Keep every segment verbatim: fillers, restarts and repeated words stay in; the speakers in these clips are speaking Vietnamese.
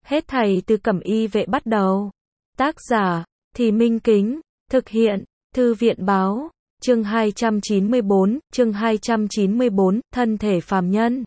Hết thảy từ Cẩm Y vệ bắt đầu. Tác giả, Thì Minh Kính, thực hiện, Thư viện báo, chương hai trăm chín mươi bốn, chương hai trăm chín mươi bốn, thân thể phàm nhân.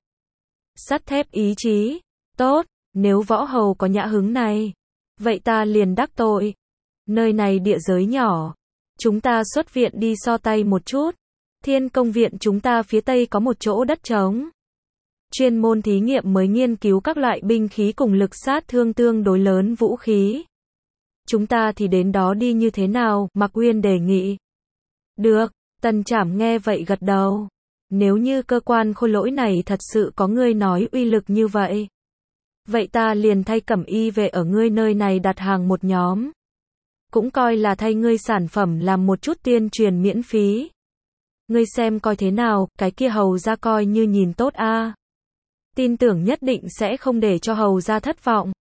Sắt thép ý chí, tốt, nếu võ hầu có nhã hứng này, vậy ta liền đắc tội. Nơi này địa giới nhỏ, chúng ta xuất viện đi so tay một chút. Thiên Công viện chúng ta phía tây có một chỗ đất trống. Chuyên môn thí nghiệm mới nghiên cứu các loại binh khí cùng lực sát thương tương đối lớn vũ khí. Chúng ta thì đến đó đi như thế nào? Mạc Uyên đề nghị. Được, Tần Trảm nghe vậy gật đầu. Nếu như cơ quan khôi lỗi này thật sự có ngươi nói uy lực như vậy, vậy ta liền thay Cẩm Y vệ ở ngươi nơi này đặt hàng một nhóm. Cũng coi là thay ngươi sản phẩm làm một chút tuyên truyền miễn phí. Ngươi xem coi thế nào, cái kia hầu ra coi như nhìn tốt a. À. Tin tưởng nhất định sẽ không để cho hầu ra thất vọng.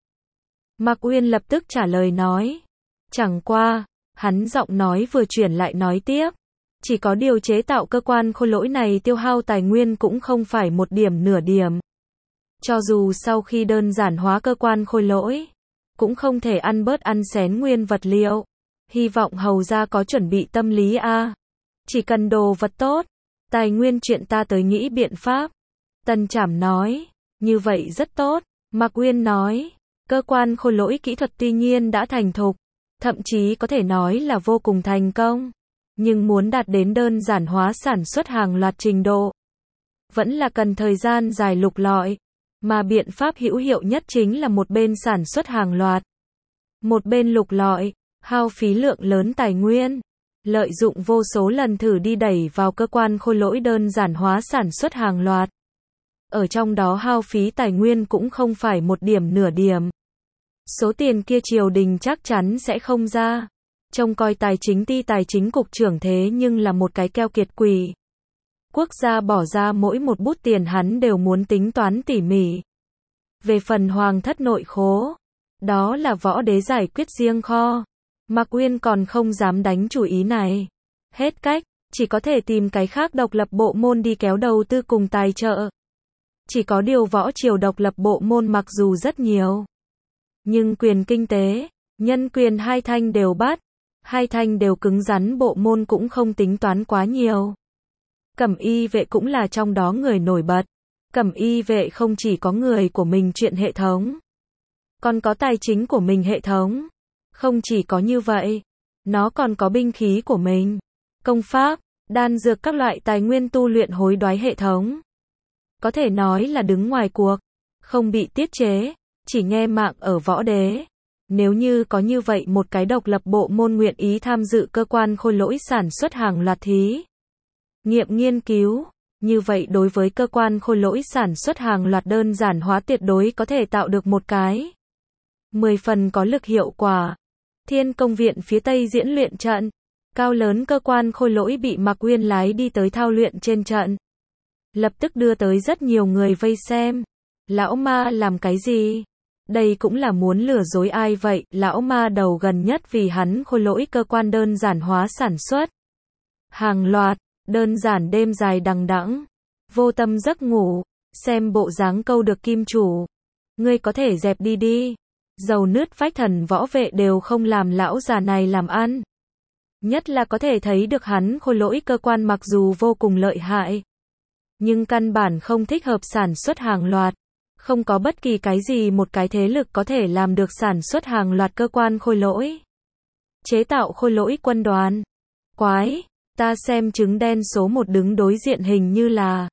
Mạc Uyên lập tức trả lời nói. Chẳng qua, hắn giọng nói vừa chuyển lại nói tiếp. Chỉ có điều chế tạo cơ quan khôi lỗi này tiêu hao tài nguyên cũng không phải một điểm nửa điểm. Cho dù sau khi đơn giản hóa cơ quan khôi lỗi, cũng không thể ăn bớt ăn xén nguyên vật liệu. Hy vọng hầu ra có chuẩn bị tâm lý a. À. Chỉ cần đồ vật tốt, tài nguyên chuyện ta tới nghĩ biện pháp. Tần Trảm nói, như vậy rất tốt. Mạc Uyên nói, cơ quan khôi lỗi kỹ thuật tuy nhiên đã thành thục, thậm chí có thể nói là vô cùng thành công. Nhưng muốn đạt đến đơn giản hóa sản xuất hàng loạt trình độ, vẫn là cần thời gian dài lục lọi. Mà biện pháp hữu hiệu nhất chính là một bên sản xuất hàng loạt, một bên lục lọi, hao phí lượng lớn tài nguyên. Lợi dụng vô số lần thử đi đẩy vào cơ quan khôi lỗi đơn giản hóa sản xuất hàng loạt. Ở trong đó hao phí tài nguyên cũng không phải một điểm nửa điểm. Số tiền kia triều đình chắc chắn sẽ không ra. Trông coi tài chính ty tài chính cục trưởng thế nhưng là một cái keo kiệt quỷ. Quốc gia bỏ ra mỗi một bút tiền hắn đều muốn tính toán tỉ mỉ. Về phần hoàng thất nội khố, đó là võ đế giải quyết riêng kho. Mạc Uyên còn không dám đánh chủ ý này. Hết cách, chỉ có thể tìm cái khác độc lập bộ môn đi kéo đầu tư cùng tài trợ. Chỉ có điều võ triều độc lập bộ môn mặc dù rất nhiều, nhưng quyền kinh tế, nhân quyền hai thanh đều bắt, hai thanh đều cứng rắn bộ môn cũng không tính toán quá nhiều. Cẩm Y vệ cũng là trong đó người nổi bật. Cẩm Y vệ không chỉ có người của mình chuyện hệ thống, còn có tài chính của mình hệ thống. Không chỉ có như vậy, nó còn có binh khí của mình, công pháp, đan dược các loại tài nguyên tu luyện hối đoái hệ thống. Có thể nói là đứng ngoài cuộc, không bị tiết chế, chỉ nghe mạng ở võ đế. Nếu như có như vậy một cái độc lập bộ môn nguyện ý tham dự cơ quan khôi lỗi sản xuất hàng loạt thí nghiệm nghiên cứu, như vậy đối với cơ quan khôi lỗi sản xuất hàng loạt đơn giản hóa tuyệt đối có thể tạo được một cái mười phần có lực hiệu quả. Thiên Công viện phía tây diễn luyện trận, cao lớn cơ quan khôi lỗi bị Mạc Uyên lái đi tới thao luyện trên trận. Lập tức đưa tới rất nhiều người vây xem. Lão ma làm cái gì? Đây cũng là muốn lừa dối ai vậy? Lão ma đầu gần nhất vì hắn khôi lỗi cơ quan đơn giản hóa sản xuất hàng loạt, đơn giản đêm dài đằng đẵng, vô tâm giấc ngủ, xem bộ dáng câu được kim chủ. Ngươi có thể dẹp đi đi. Dầu nứt vách thần võ vệ đều không làm lão già này làm ăn. Nhất là có thể thấy được hắn khôi lỗi cơ quan mặc dù vô cùng lợi hại, nhưng căn bản không thích hợp sản xuất hàng loạt. Không có bất kỳ cái gì một cái thế lực có thể làm được sản xuất hàng loạt cơ quan khôi lỗi. Chế tạo khôi lỗi quân đoàn. Quái, ta xem trứng đen số một đứng đối diện hình như là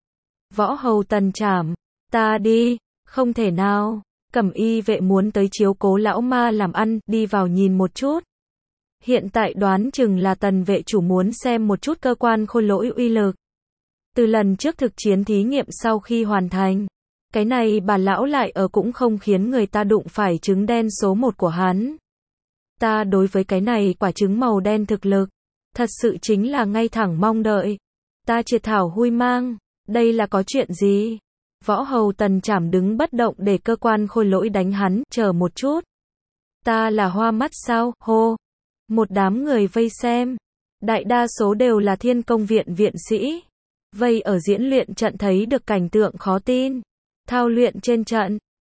võ hầu Tần Trảm. Ta đi, không thể nào. Cẩm Y vệ muốn tới chiếu cố lão ma làm ăn, đi vào nhìn một chút. Hiện tại đoán chừng là Tần vệ chủ muốn xem một chút cơ quan khôi lỗi uy lực. Từ lần trước thực chiến thí nghiệm sau khi hoàn thành, cái này bà lão lại ở cũng không khiến người ta đụng phải trứng đen số một của hắn. Ta đối với cái này quả trứng màu đen thực lực, thật sự chính là ngay thẳng mong đợi. Ta triệt thảo huy mang, đây là có chuyện gì? Võ hầu Tần Trảm đứng bất động để cơ quan khôi lỗi đánh hắn, chờ một chút. Ta là hoa mắt sao? Hô! Một đám người vây xem. Đại đa số đều là Thiên Công viện viện sĩ. Vây ở diễn luyện trận thấy được cảnh tượng khó tin. Thao luyện trên trận,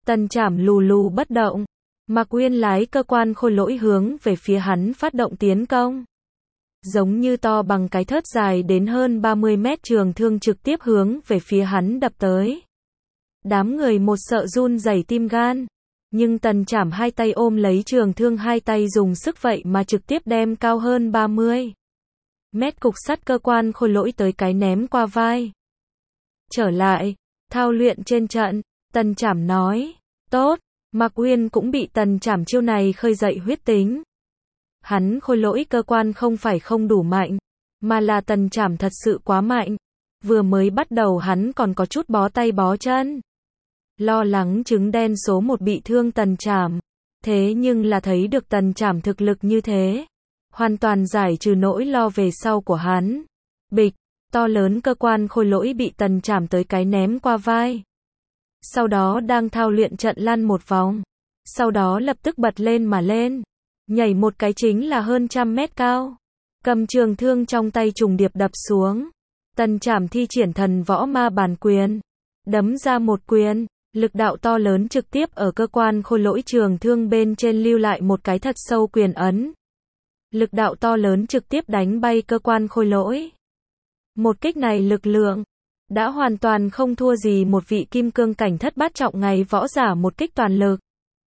Tần Trảm lù lù bất động. Mạc Uyên lái cơ quan khôi lỗi hướng về phía hắn phát động tiến công. Giống như to bằng cái thớt dài đến hơn ba mươi mét trường thương trực tiếp hướng về phía hắn đập tới. Đám người một sợ run rẩy tim gan. Nhưng Tần Trảm hai tay ôm lấy trường thương, hai tay dùng sức vậy mà trực tiếp đem cao hơn ba mươi mét cục sắt cơ quan khôi lỗi tới cái ném qua vai. Trở lại, thao luyện trên trận, Tần Trảm nói. Tốt, Mạc Uyên cũng bị Tần Trảm chiêu này khơi dậy huyết tính. Hắn khôi lỗi cơ quan không phải không đủ mạnh, mà là Tần Trảm thật sự quá mạnh. Vừa mới bắt đầu hắn còn có chút bó tay bó chân. Lo lắng trứng đen số một bị thương Tần Trảm. Thế nhưng là thấy được Tần Trảm thực lực như thế, hoàn toàn giải trừ nỗi lo về sau của hắn. Bịch, to lớn cơ quan khôi lỗi bị Tần Trảm tới cái ném qua vai. Sau đó đang thao luyện trận lăn một vòng. Sau đó lập tức bật lên mà lên. Nhảy một cái chính là hơn trăm mét cao. Cầm trường thương trong tay trùng điệp đập xuống. Tần Trảm thi triển thần võ ma bản quyền. Đấm ra một quyền. Lực đạo to lớn trực tiếp ở cơ quan khôi lỗi trường thương bên trên lưu lại một cái thật sâu quyền ấn. Lực đạo to lớn trực tiếp đánh bay cơ quan khôi lỗi. Một kích này lực lượng đã hoàn toàn không thua gì một vị kim cương cảnh thất bát trọng ngày võ giả một kích toàn lực.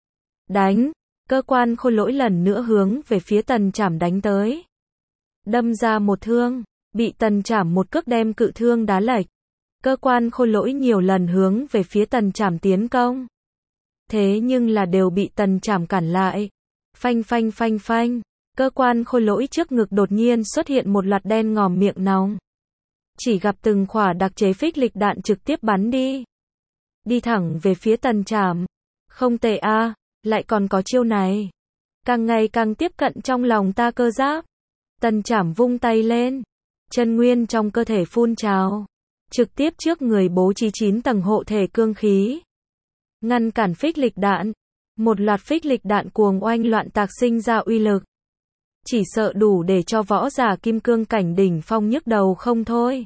Đánh, cơ quan khôi lỗi lần nữa hướng về phía Tần Trảm đánh tới. Đâm ra một thương, bị Tần Trảm một cước đem cự thương đá lệch. Cơ quan khôi lỗi nhiều lần hướng về phía Tần Trảm tiến công. Thế nhưng là đều bị Tần Trảm cản lại. Phanh phanh phanh phanh, cơ quan khôi lỗi trước ngực đột nhiên xuất hiện một loạt đen ngòm miệng nóng. Chỉ gặp từng khỏa đặc chế phích lịch đạn trực tiếp bắn đi. Đi thẳng về phía Tần Trảm. Không tệ a, à, lại còn có chiêu này. Càng ngày càng tiếp cận trong lòng ta cơ giáp. Tần Trảm vung tay lên. Chân nguyên trong cơ thể phun trào. Trực tiếp trước người bố trí chín tầng hộ thể cương khí. Ngăn cản phích lịch đạn. Một loạt phích lịch đạn cuồng oanh loạn tạc sinh ra uy lực. Chỉ sợ đủ để cho võ giả kim cương cảnh đỉnh phong nhức đầu không thôi.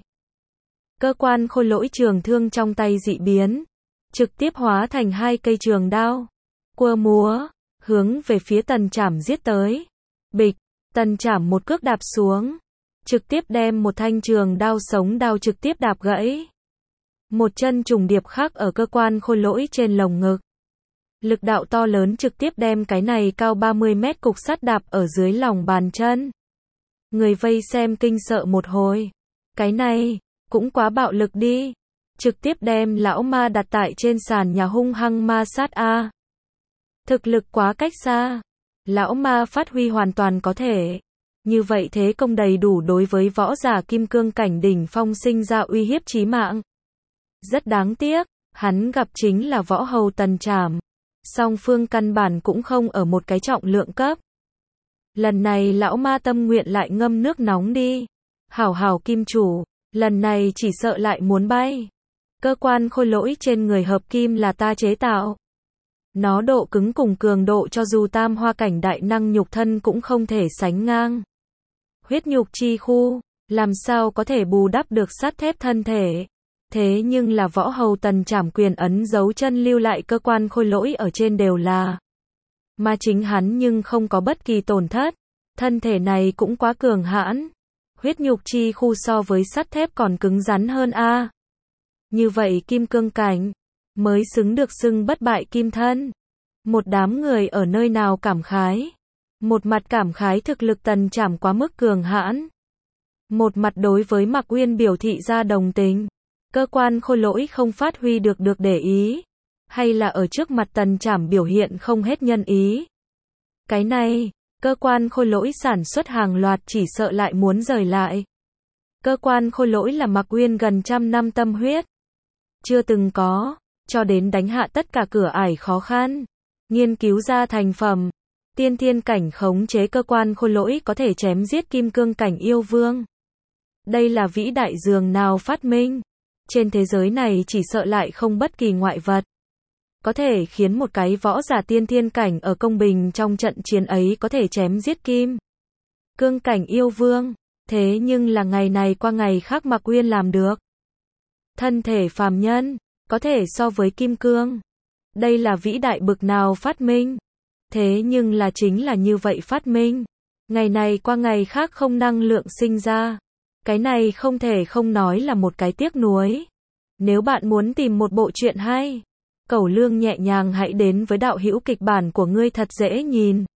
Cơ quan khôi lỗi trường thương trong tay dị biến. Trực tiếp hóa thành hai cây trường đao. Quơ múa, hướng về phía Tần Trảm giết tới. Bịch, Tần Trảm một cước đạp xuống. Trực tiếp đem một thanh trường đao sống đao trực tiếp đạp gãy. Một chân trùng điệp khắc ở cơ quan khôi lỗi trên lồng ngực. Lực đạo to lớn trực tiếp đem cái này cao ba mươi mét cục sắt đạp ở dưới lòng bàn chân. Người vây xem kinh sợ một hồi. Cái này, cũng quá bạo lực đi. Trực tiếp đem lão ma đặt tại trên sàn nhà hung hăng ma sát a. Thực lực quá cách xa. Lão ma phát huy hoàn toàn có thể. Như vậy thế công đầy đủ đối với võ giả kim cương cảnh đỉnh phong sinh ra uy hiếp chí mạng. Rất đáng tiếc, hắn gặp chính là võ hầu Tần Trảm. Song phương căn bản cũng không ở một cái trọng lượng cấp. Lần này lão ma tâm nguyện lại ngâm nước nóng đi. Hảo hảo kim chủ, lần này chỉ sợ lại muốn bay. Cơ quan khôi lỗi trên người hợp kim là ta chế tạo. Nó độ cứng cùng cường độ cho dù tam hoa cảnh đại năng nhục thân cũng không thể sánh ngang. Huyết nhục chi khu, làm sao có thể bù đắp được sắt thép thân thể. Thế nhưng là võ hầu Tần Trảm quyền ấn dấu chân lưu lại cơ quan khôi lỗi ở trên đều là. Mà chính hắn nhưng không có bất kỳ tổn thất. Thân thể này cũng quá cường hãn. Huyết nhục chi khu so với sắt thép còn cứng rắn hơn a. Như vậy kim cương cảnh mới xứng được xưng bất bại kim thân. Một đám người ở nơi nào cảm khái. Một mặt cảm khái thực lực Tần Trảm quá mức cường hãn. Một mặt đối với Mạc Uyên biểu thị ra đồng tình. Cơ quan khôi lỗi không phát huy được được để ý. Hay là ở trước mặt Tần Trảm biểu hiện không hết nhân ý. Cái này, cơ quan khôi lỗi sản xuất hàng loạt chỉ sợ lại muốn rời lại. Cơ quan khôi lỗi là Mạc Uyên gần trăm năm tâm huyết. Chưa từng có, cho đến đánh hạ tất cả cửa ải khó khăn. Nghiên cứu ra thành phẩm. Tiên thiên cảnh khống chế cơ quan khôi lỗi có thể chém giết kim cương cảnh yêu vương. Đây là vĩ đại dường nào phát minh. Trên thế giới này chỉ sợ lại không bất kỳ ngoại vật. Có thể khiến một cái võ giả tiên thiên cảnh ở công bình trong trận chiến ấy có thể chém giết kim cương cảnh yêu vương. Thế nhưng là ngày này qua ngày khác Mạc Uyên làm được. Thân thể phàm nhân, có thể so với kim cương. Đây là vĩ đại bực nào phát minh. Thế nhưng là chính là như vậy phát minh. Ngày này qua ngày khác không năng lượng sinh ra. Cái này không thể không nói là một cái tiếc nuối. Nếu bạn muốn tìm một bộ truyện hay, cẩu lương nhẹ nhàng hãy đến với đạo hữu kịch bản của ngươi thật dễ nhìn.